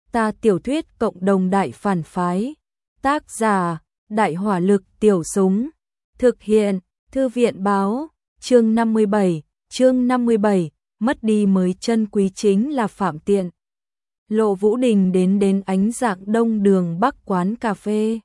Ta tiểu thuyết cộng đồng đại phản phái. Tác giả: Đại hỏa lực tiểu súng. Thực hiện: Thư viện báo. Chương 57, mất đi mới chân quý chính là Phạm Tiện. Lộ Vũ Đình đến ánh dạng đông đường Bắc quán cà phê.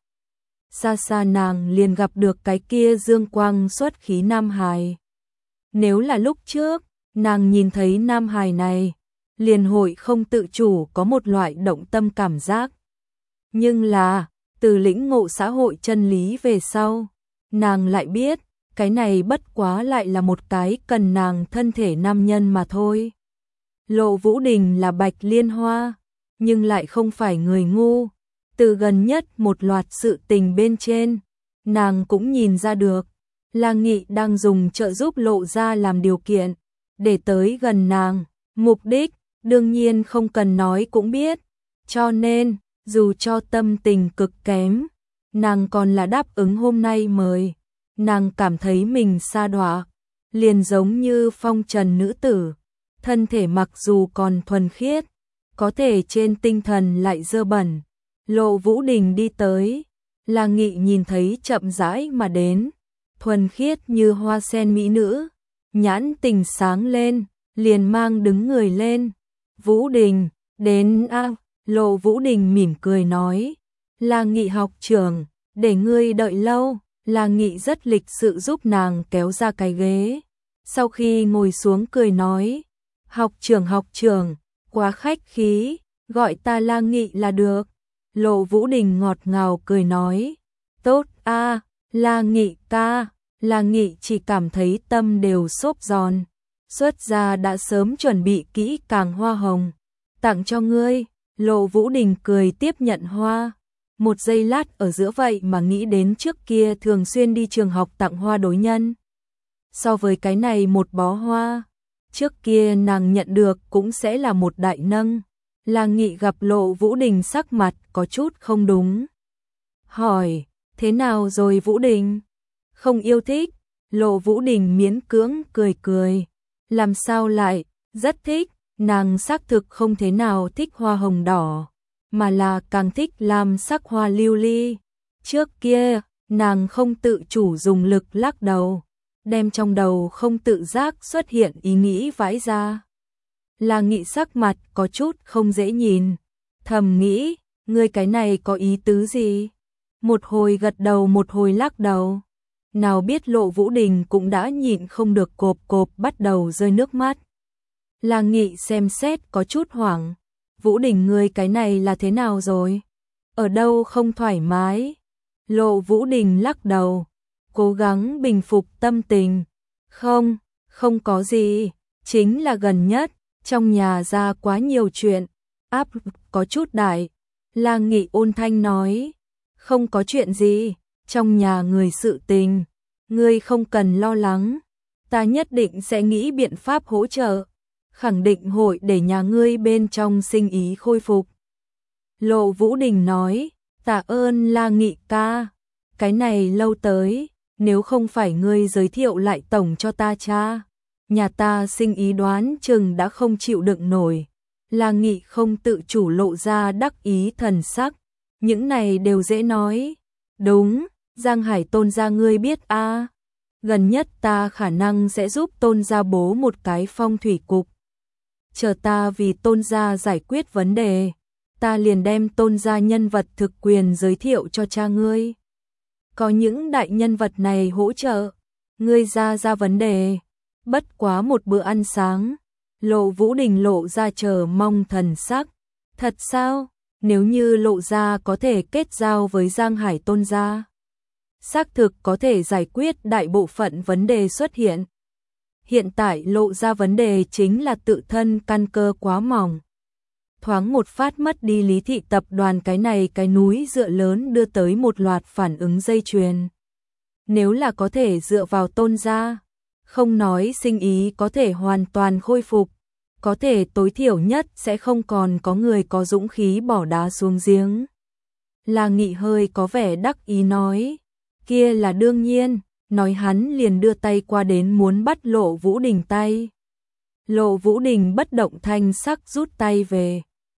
Xa xa nàng liền gặp được cái kia dương quang xuất khí nam hài. Nếu là lúc trước, nàng nhìn thấy nam hài này, liền hội không tự chủ có một loại động tâm cảm giác. Nhưng là, từ lĩnh ngộ xã hội chân lý về sau, nàng lại biết, cái này bất quá lại là một cái cần nàng thân thể nam nhân mà thôi. Lộ Vũ Đình là bạch liên hoa, nhưng lại không phải người ngu. Từ gần nhất một loạt sự tình bên trên, nàng cũng nhìn ra được, La Nghị đang dùng trợ giúp Lộ gia làm điều kiện, để tới gần nàng, mục đích, đương nhiên không cần nói cũng biết, cho nên, dù cho tâm tình cực kém, nàng còn là đáp ứng hôm nay mời, nàng cảm thấy mình sa đọa, liền giống như phong trần nữ tử, thân thể mặc dù còn thuần khiết, có thể trên tinh thần lại dơ bẩn. Lộ Vũ Đình đi tới, La Nghị nhìn thấy chậm rãi mà đến, thuần khiết như hoa sen mỹ nữ, nhãn tình sáng lên, liền mang đứng người lên. Vũ Đình, đến a. Lộ Vũ Đình mỉm cười nói, La Nghị học trưởng, để ngươi đợi lâu. La Nghị rất lịch sự giúp nàng kéo ra cái ghế. Sau khi ngồi xuống cười nói, học trưởng, quá khách khí, gọi ta La Nghị là được. Lộ Vũ Đình ngọt ngào cười nói, tốt a, La Nghị ca. La Nghị chỉ cảm thấy tâm đều xốp giòn, xuất ra đã sớm chuẩn bị kỹ càng hoa hồng, tặng cho ngươi. Lộ Vũ Đình cười tiếp nhận hoa, một giây lát ở giữa vậy mà nghĩ đến trước kia thường xuyên đi trường học tặng hoa đối nhân. So với cái này một bó hoa, trước kia nàng nhận được cũng sẽ là một đại nâng. La Nghị gặp Lộ Vũ Đình sắc mặt có chút không đúng, hỏi, thế nào rồi Vũ Đình? Không yêu thích? Lộ Vũ Đình miễn cưỡng cười, làm sao lại, rất thích. Nàng xác thực không thế nào thích hoa hồng đỏ, mà là càng thích lam sắc hoa lưu ly. Trước kia, nàng không tự chủ dùng lực lắc đầu, đem trong đầu không tự giác xuất hiện ý nghĩ vãi ra. La Nghị sắc mặt có chút không dễ nhìn, thầm nghĩ, ngươi cái này có ý tứ gì? Một hồi gật đầu một hồi lắc đầu. Nào biết Lộ Vũ Đình cũng đã nhịn không được cộp bắt đầu rơi nước mắt. La Nghị xem xét có chút hoảng, Vũ Đình ngươi cái này là thế nào rồi? Ở đâu không thoải mái? Lộ Vũ Đình lắc đầu, cố gắng bình phục tâm tình. Không có gì, chính là gần nhất, trong nhà ra quá nhiều chuyện, áp có chút đại. La Nghị ôn thanh nói, không có chuyện gì, trong nhà người sự tình, ngươi không cần lo lắng, ta nhất định sẽ nghĩ biện pháp hỗ trợ. Khẳng định hội để nhà ngươi bên trong sinh ý khôi phục. Lộ Vũ Đình nói, tạ ơn La Nghị ca, cái này lâu tới, nếu không phải ngươi giới thiệu lại tổng cho ta cha, nhà ta sinh ý đoán chừng đã không chịu đựng nổi. La Nghị không tự chủ lộ ra đắc ý thần sắc, những này đều dễ nói. Đúng, Giang Hải Tôn gia ngươi biết a, gần nhất ta khả năng sẽ giúp Tôn gia bố một cái phong thủy cục. Chờ ta vì Tôn gia giải quyết vấn đề, ta liền đem Tôn gia nhân vật thực quyền giới thiệu cho cha ngươi. Có những đại nhân vật này hỗ trợ, ngươi ra vấn đề, bất quá một bữa ăn sáng. Lộ Vũ Đình lộ ra chờ mong thần sắc. Thật sao? Nếu như Lộ gia có thể kết giao với Giang Hải Tôn gia, xác thực có thể giải quyết đại bộ phận vấn đề xuất hiện. Hiện tại Lộ ra vấn đề chính là tự thân căn cơ quá mỏng. Thoáng một phát mất đi Lý Thị tập đoàn cái này cái núi dựa lớn đưa tới một loạt phản ứng dây chuyền. Nếu là có thể dựa vào Tôn gia, không nói sinh ý có thể hoàn toàn khôi phục, có thể tối thiểu nhất sẽ không còn có người có dũng khí bỏ đá xuống giếng. La Nghị hơi có vẻ đắc ý nói, kia là đương nhiên. Nói hắn liền đưa tay qua đến muốn bắt Lộ Vũ Đình tay. Lộ Vũ Đình bất động thanh sắc rút tay về.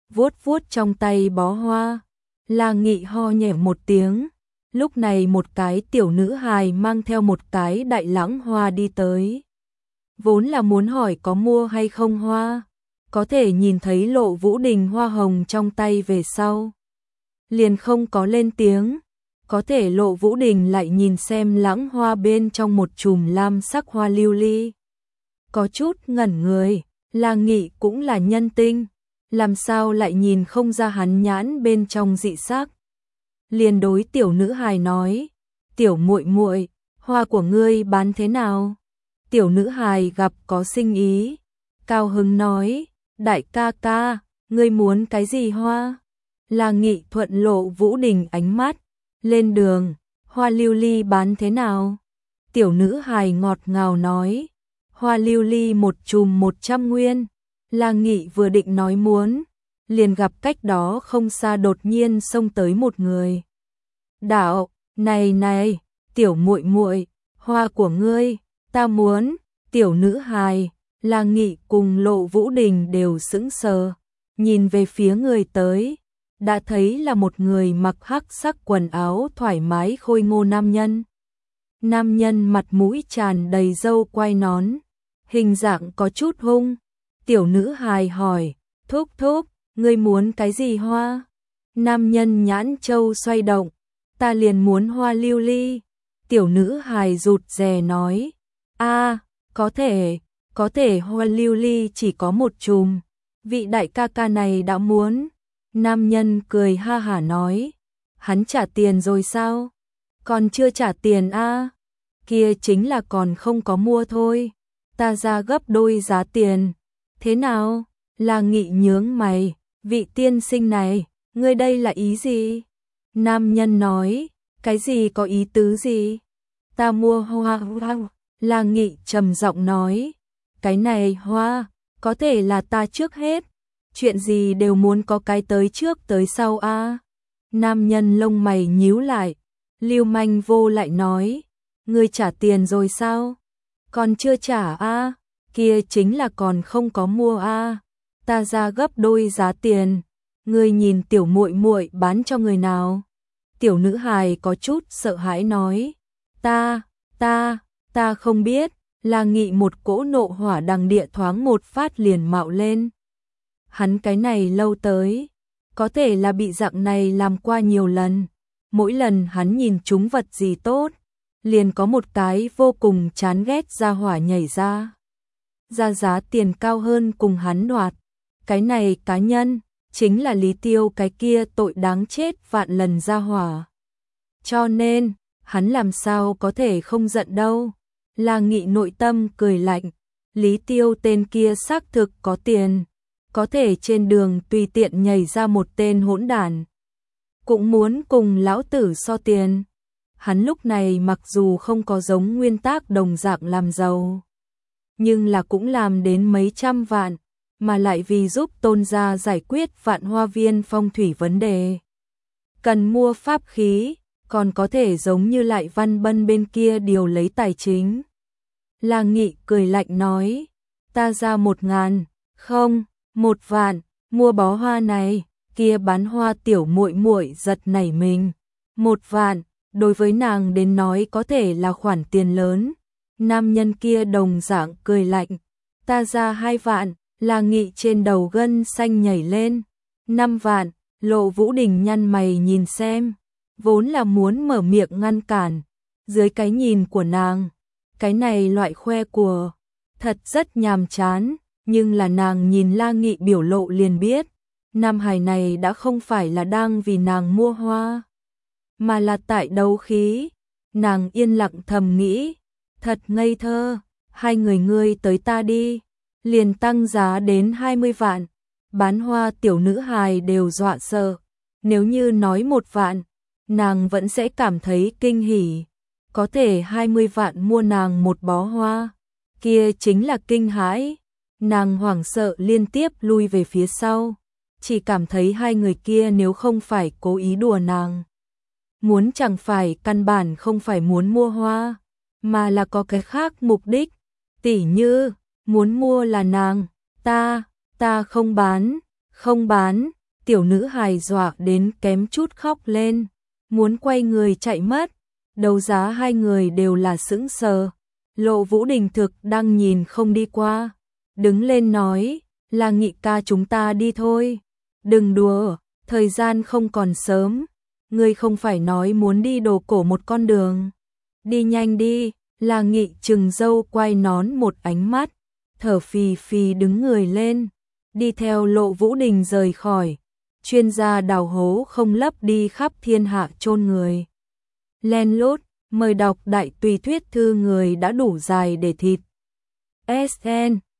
vuốt vuốt trong tay bó hoa. La Nghị ho nhẹ một tiếng. Lúc này một cái tiểu nữ hài mang theo một cái đại lãng hoa đi tới. Vốn là muốn hỏi có mua hay không hoa, có thể nhìn thấy Lộ Vũ Đình hoa hồng trong tay về sau, liền không có lên tiếng. Có thể Lộ Vũ Đình lại nhìn xem lãng hoa bên trong một chùm lam sắc hoa lưu ly, có chút ngẩn người. La Nghị cũng là nhân tinh, làm sao lại nhìn không ra hắn nhãn bên trong dị sắc. Liền đối tiểu nữ hài nói, tiểu muội muội, hoa của ngươi bán thế nào? Tiểu nữ hài gặp có sinh ý, cao hứng nói, đại ca ca, ngươi muốn cái gì hoa? La Nghị thuận Lộ Vũ Đình ánh mắt, lên đường, hoa lưu ly bán thế nào? Tiểu nữ hài ngọt ngào nói, hoa lưu ly một chùm 100 nguyên. La Nghị vừa định nói muốn, liền gặp cách đó không xa đột nhiên xông tới một người. Đạo, này, tiểu muội muội, hoa của ngươi, ta muốn. Tiểu nữ hài, La Nghị cùng Lộ Vũ Đình đều sững sờ, nhìn về phía người tới, đã thấy là một người mặc hắc sắc quần áo thoải mái khôi ngô nam nhân. Nam nhân mặt mũi tràn đầy râu quai nón, hình dạng có chút hung. Tiểu nữ hài hỏi, thúc thúc, ngươi muốn cái gì hoa? Nam nhân nhãn châu xoay động, ta liền muốn hoa lưu ly. Tiểu nữ hài rụt rè nói, có thể hoa lưu ly chỉ có một chùm, vị đại ca ca này đã muốn. Nam nhân cười ha hả nói, hắn trả tiền rồi sao? Còn chưa trả tiền a? Kia chính là còn không có mua thôi, ta ra gấp đôi giá tiền. Thế nào? La Nghị nhướng mày, vị tiên sinh này, ngươi đây là ý gì? Nam nhân nói, cái gì có ý tứ gì? Ta mua hoa. La Nghị trầm giọng nói, cái này hoa, có thể là ta trước hết, chuyện gì đều muốn có cái tới trước tới sau a. Nam nhân lông mày nhíu lại, lưu manh vô lại nói, ngươi trả tiền rồi sao? Còn chưa trả a? Kia chính là còn không có mua a. Ta ra gấp đôi giá tiền, ngươi nhìn tiểu muội muội bán cho người nào? Tiểu nữ hài có chút sợ hãi nói, ta không biết. La Nghị một cỗ nộ hỏa đằng địa thoáng một phát liền mạo lên. Hắn cái này lâu tới, có thể là bị dạng này làm qua nhiều lần, mỗi lần hắn nhìn trúng vật gì tốt, liền có một cái vô cùng chán ghét ra hỏa nhảy ra giá tiền cao hơn cùng hắn đoạt. Cái này cá nhân, chính là Lý Tiêu cái kia tội đáng chết vạn lần ra hỏa. Cho nên, hắn làm sao có thể không giận đâu. La Nghị nội tâm cười lạnh, Lý Tiêu tên kia xác thực có tiền, có thể trên đường tùy tiện nhảy ra một tên hỗn đản, cũng muốn cùng lão tử so tiền. Hắn lúc này mặc dù không có giống nguyên tắc đồng dạng làm giàu, nhưng là cũng làm đến mấy trăm vạn, mà lại vì giúp Tôn gia giải quyết Vạn Hoa Viên phong thủy vấn đề, cần mua pháp khí, còn có thể giống như lại Văn Bân bên kia điều lấy tài chính. La Nghị cười lạnh nói, ta ra 1.000, không, 1 vạn, mua bó hoa này. Kia bán hoa tiểu muội muội giật nảy mình, 1 vạn, đối với nàng đến nói có thể là khoản tiền lớn. Nam nhân kia đồng dạng cười lạnh, ta ra 2 vạn. La Nghị trên đầu gân xanh nhảy lên, 5 vạn. Lộ Vũ Đình nhăn mày nhìn xem, vốn là muốn mở miệng ngăn cản, dưới cái nhìn của nàng, cái này loại khoe của thật rất nhàm chán, nhưng là nàng nhìn La Nghị biểu lộ liền biết, nam hài này đã không phải là đang vì nàng mua hoa, mà là tại đấu khí. Nàng yên lặng thầm nghĩ, thật ngây thơ, hai người ngươi tới ta đi, liền tăng giá đến 20 vạn. Bán hoa tiểu nữ hài đều dọa sợ, nếu như nói 1 vạn, nàng vẫn sẽ cảm thấy kinh hỉ, có thể 20 vạn mua nàng một bó hoa, kia chính là kinh hãi. Nàng hoảng sợ liên tiếp lui về phía sau, chỉ cảm thấy hai người kia nếu không phải cố ý đùa nàng, muốn chẳng phải căn bản không phải muốn mua hoa, mà là có cái khác mục đích, tỉ như muốn mua là nàng. Ta không bán. tiểu nữ hài dọa đến kém chút khóc lên, muốn quay người chạy mất. Đấu giá hai người đều là sững sờ. Lộ Vũ Đình thực đang nhìn không đi qua, đứng lên nói, là Nghị ca chúng ta đi thôi. Đừng đùa, thời gian không còn sớm, ngươi không phải nói muốn đi đồ cổ một con đường. Đi nhanh đi, là Nghị trừng râu quay nón một ánh mắt, thở phì phì đứng người lên, đi theo Lộ Vũ Đình rời khỏi. Chuyên gia đào hố không lấp đi khắp thiên hạ chôn người. Len lút, mời đọc đại tùy thuyết thư người đã đủ dài để thịt. SN